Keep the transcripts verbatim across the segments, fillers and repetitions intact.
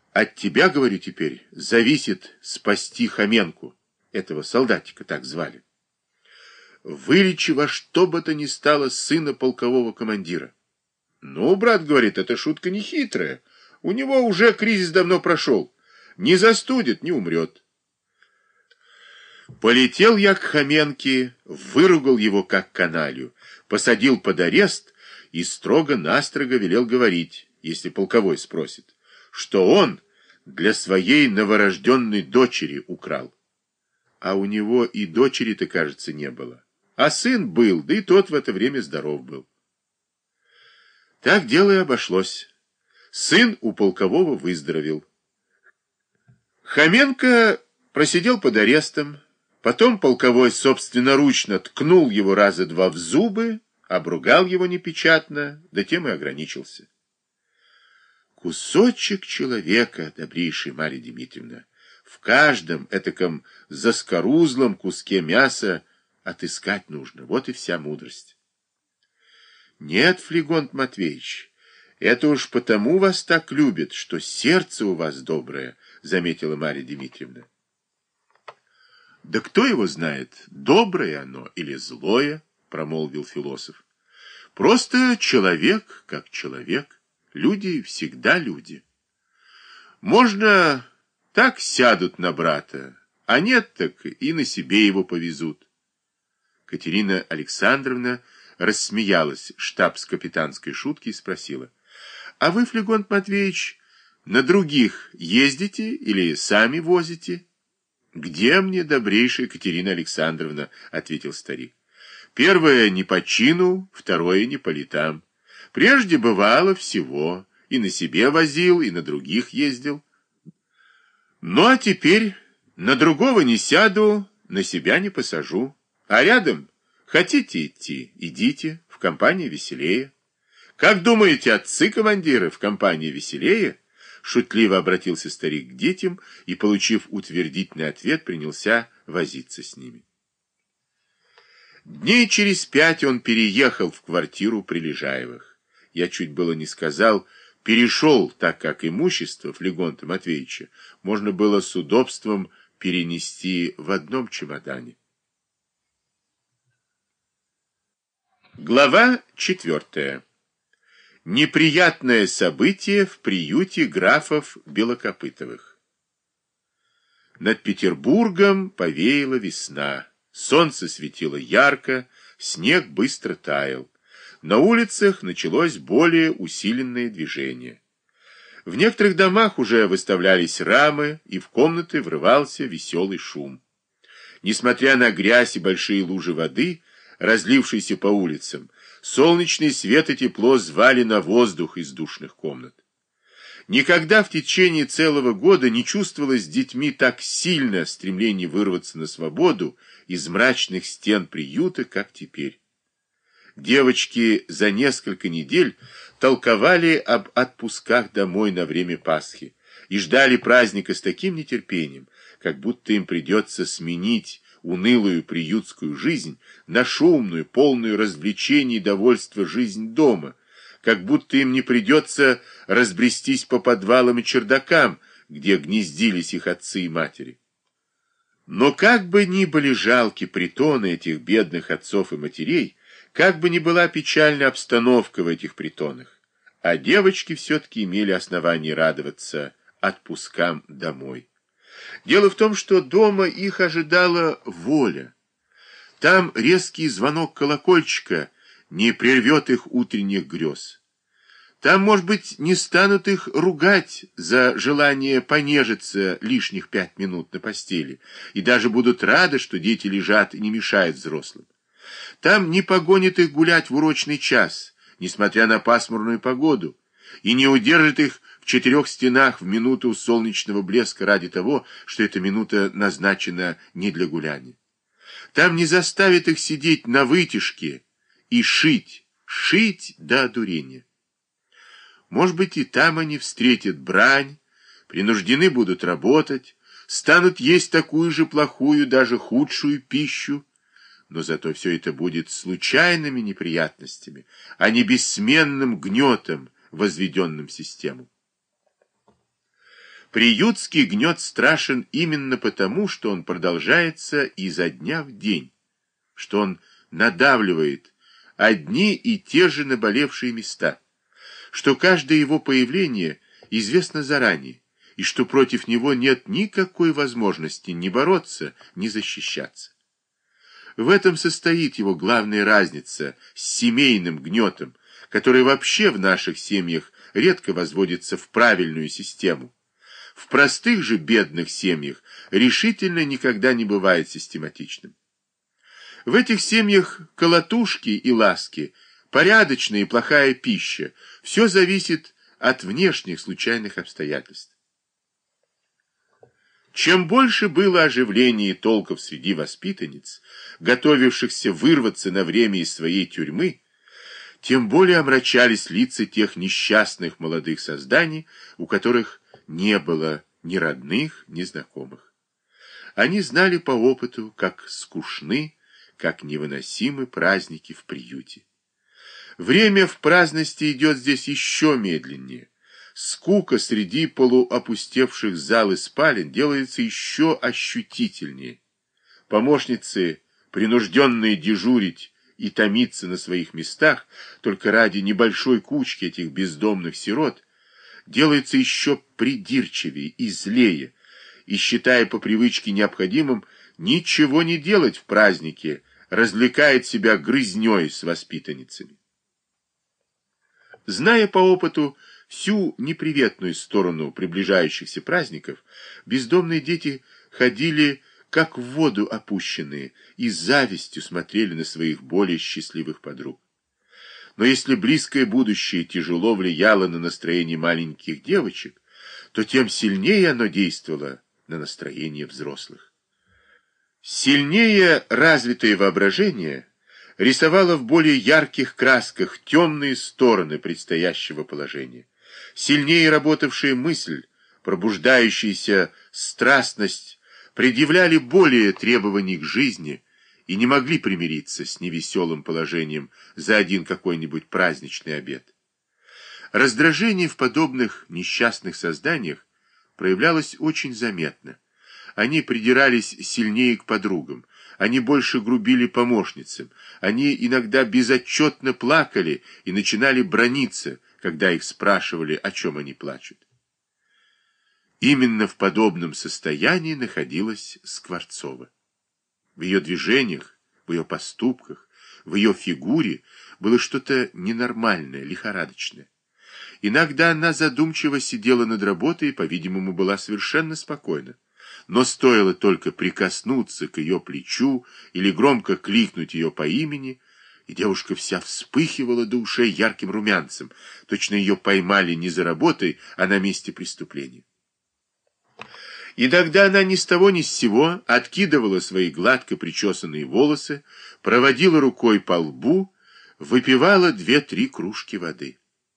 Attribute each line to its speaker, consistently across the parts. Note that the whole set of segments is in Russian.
Speaker 1: От тебя, говорю теперь, зависит спасти Хоменку. Этого солдатика так звали. Вылечи во что бы то ни стало сына полкового командира. Ну, брат говорит, эта шутка не хитрая. У него уже кризис давно прошел. Не застудит, не умрет. Полетел я к Хоменке, выругал его как каналью, посадил под арест и строго-настрого велел говорить, если полковой спросит, что он для своей новорожденной дочери украл. А у него и дочери-то, кажется, не было. А сын был, да и тот в это время здоров был. Так дело и обошлось. Сын у полкового выздоровел. Хоменко просидел под арестом, потом полковой собственноручно ткнул его раза два в зубы, обругал его непечатно, да тем и ограничился. Кусочек человека, добрейшая Марья Дмитриевна, в каждом этаком заскорузлом куске мяса отыскать нужно. Вот и вся мудрость. Нет, Флегонт Матвеевич, это уж потому вас так любят, что сердце у вас доброе, заметила Марья Дмитриевна. Да кто его знает, доброе оно или злое, промолвил философ. Просто человек как человек. Люди всегда люди. Можно так сядут на брата, а нет, так и на себе его повезут. Катерина Александровна рассмеялась штабс-капитанской шутки и спросила: а вы, Флегонт Матвеевич, на других ездите или сами возите? Где мне, добрейшая Катерина Александровна, ответил старик. Первое не по чину, второе не по летам. Прежде бывало всего, и на себе возил, и на других ездил. Ну, а теперь на другого не сяду, на себя не посажу. А рядом хотите идти, идите, в компании веселее. Как думаете, отцы-командиры в компании веселее? Шутливо обратился старик к детям и, получив утвердительный ответ, принялся возиться с ними. Дней через пять он переехал в квартиру Прилежаевых. Я чуть было не сказал, перешел, так как имущество Флегонта Матвеевича можно было с удобством перенести в одном чемодане. Глава четвертая. Неприятное событие в приюте графов Белокопытовых. Над Петербургом повеяла весна. Солнце светило ярко, снег быстро таял. На улицах началось более усиленное движение. В некоторых домах уже выставлялись рамы, и в комнаты врывался веселый шум. Несмотря на грязь и большие лужи воды, разлившиеся по улицам, солнечный свет и тепло звали на воздух из душных комнат. Никогда в течение целого года не чувствовалось с детьми так сильно стремление вырваться на свободу из мрачных стен приюта, как теперь. Девочки за несколько недель толковали об отпусках домой на время Пасхи и ждали праздника с таким нетерпением, как будто им придется сменить унылую приютскую жизнь на шумную, полную развлечений и довольства жизнь дома, как будто им не придется разбрестись по подвалам и чердакам, где гнездились их отцы и матери. Но как бы ни были жалки притоны этих бедных отцов и матерей, как бы ни была печальная обстановка в этих притонах, а девочки все-таки имели основание радоваться отпускам домой. Дело в том, что дома их ожидала воля. Там резкий звонок колокольчика не прервет их утренних грез. Там, может быть, не станут их ругать за желание понежиться лишних пять минут на постели, и даже будут рады, что дети лежат и не мешают взрослым. Там не погонит их гулять в урочный час, несмотря на пасмурную погоду, и не удержит их в четырех стенах в минуту солнечного блеска ради того, что эта минута назначена не для гуляния. Там не заставит их сидеть на вытяжке и шить, шить до одурения. Может быть, и там они встретят брань, принуждены будут работать, станут есть такую же плохую, даже худшую пищу, но зато все это будет случайными неприятностями, а не бессменным гнетом, возведенным в систему. Приютский гнет страшен именно потому, что он продолжается изо дня в день, что он надавливает одни и те же наболевшие места, что каждое его появление известно заранее, и что против него нет никакой возможности ни бороться, ни защищаться. В этом состоит его главная разница с семейным гнетом, который вообще в наших семьях редко возводится в правильную систему. В простых же бедных семьях решительно никогда не бывает систематичным. В этих семьях колотушки и ласки, порядочная и плохая пища, все зависит от внешних случайных обстоятельств. Чем больше было оживления и толков среди воспитанниц, готовившихся вырваться на время из своей тюрьмы, тем более омрачались лица тех несчастных молодых созданий, у которых не было ни родных, ни знакомых. Они знали по опыту, как скучны, как невыносимы праздники в приюте. Время в праздности идет здесь еще медленнее. Скука среди полуопустевших зал и спален делается еще ощутительнее. Помощницы, принужденные дежурить и томиться на своих местах, только ради небольшой кучки этих бездомных сирот, делается еще придирчивее и злее, и, считая по привычке необходимым ничего не делать в празднике, развлекает себя грызней с воспитанницами. Зная по опыту всю неприветную сторону приближающихся праздников, бездомные дети ходили как в воду опущенные и с завистью смотрели на своих более счастливых подруг. Но если близкое будущее тяжело влияло на настроение маленьких девочек, то тем сильнее оно действовало на настроение взрослых. Сильнее развитое воображение рисовало в более ярких красках темные стороны предстоящего положения. Сильнее работавшая мысль, пробуждающаяся страстность, предъявляли более требований к жизни и не могли примириться с невеселым положением за один какой-нибудь праздничный обед. Раздражение в подобных несчастных созданиях проявлялось очень заметно. Они придирались сильнее к подругам, они больше грубили помощницам, они иногда безотчетно плакали и начинали браниться, когда их спрашивали, о чем они плачут. Именно в подобном состоянии находилась Скворцова. В ее движениях, в ее поступках, в ее фигуре было что-то ненормальное, лихорадочное. Иногда она задумчиво сидела над работой и, по-видимому, была совершенно спокойна. Но стоило только прикоснуться к ее плечу или громко кликнуть ее по имени, и девушка вся вспыхивала до ушей ярким румянцем. Точно ее поймали не за работой, а на месте преступления. И тогда она ни с того ни с сего откидывала свои гладко причесанные волосы, проводила рукой по лбу, выпивала две-три кружки воды.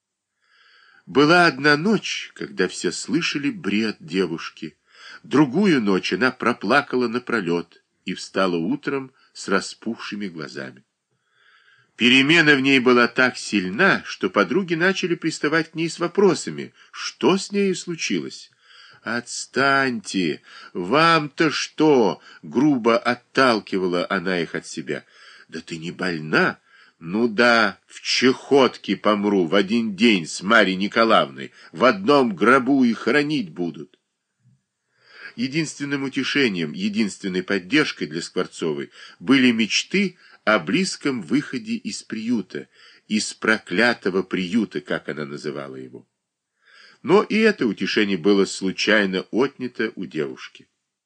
Speaker 1: Была одна ночь, когда все слышали бред девушки. Другую ночь она проплакала напролет и встала утром с распухшими глазами. Перемена в ней была так сильна, что подруги начали приставать к ней с вопросами, что с ней случилось. «Отстаньте! Вам-то что?» — грубо отталкивала она их от себя. «Да ты не больна? Ну да, в чехотке помру в один день с Марьей Николаевной, в одном гробу и хоронить будут». Единственным утешением, единственной поддержкой для Скворцовой были мечты о близком выходе из приюта, из проклятого приюта, как она называла его. Но и это утешение было случайно отнято у девушки.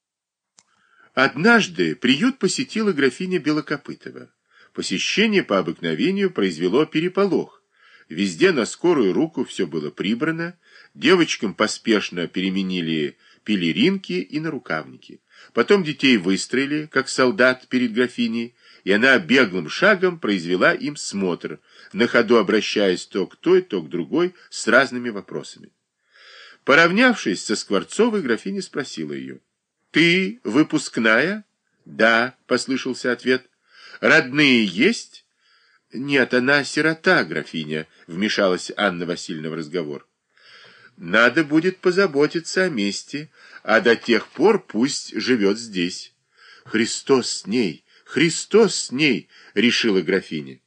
Speaker 1: Однажды приют посетила графиня Белокопытова. Посещение по обыкновению произвело переполох. Везде на скорую руку все было прибрано, девочкам поспешно переменили пелеринки и нарукавники. Потом детей выстроили, как солдат перед графиней, и она беглым шагом произвела им смотр, на ходу обращаясь то к той, то к другой с разными вопросами. Поравнявшись со Скворцовой, графиня спросила ее: «Ты выпускная?» «Да», — послышался ответ. «Родные есть?» «Нет, она сирота, графиня», — вмешалась Анна Васильевна в разговор. Надо будет позаботиться о месте, а до тех пор пусть живет здесь. Христос с ней, Христос с ней, решила графиня.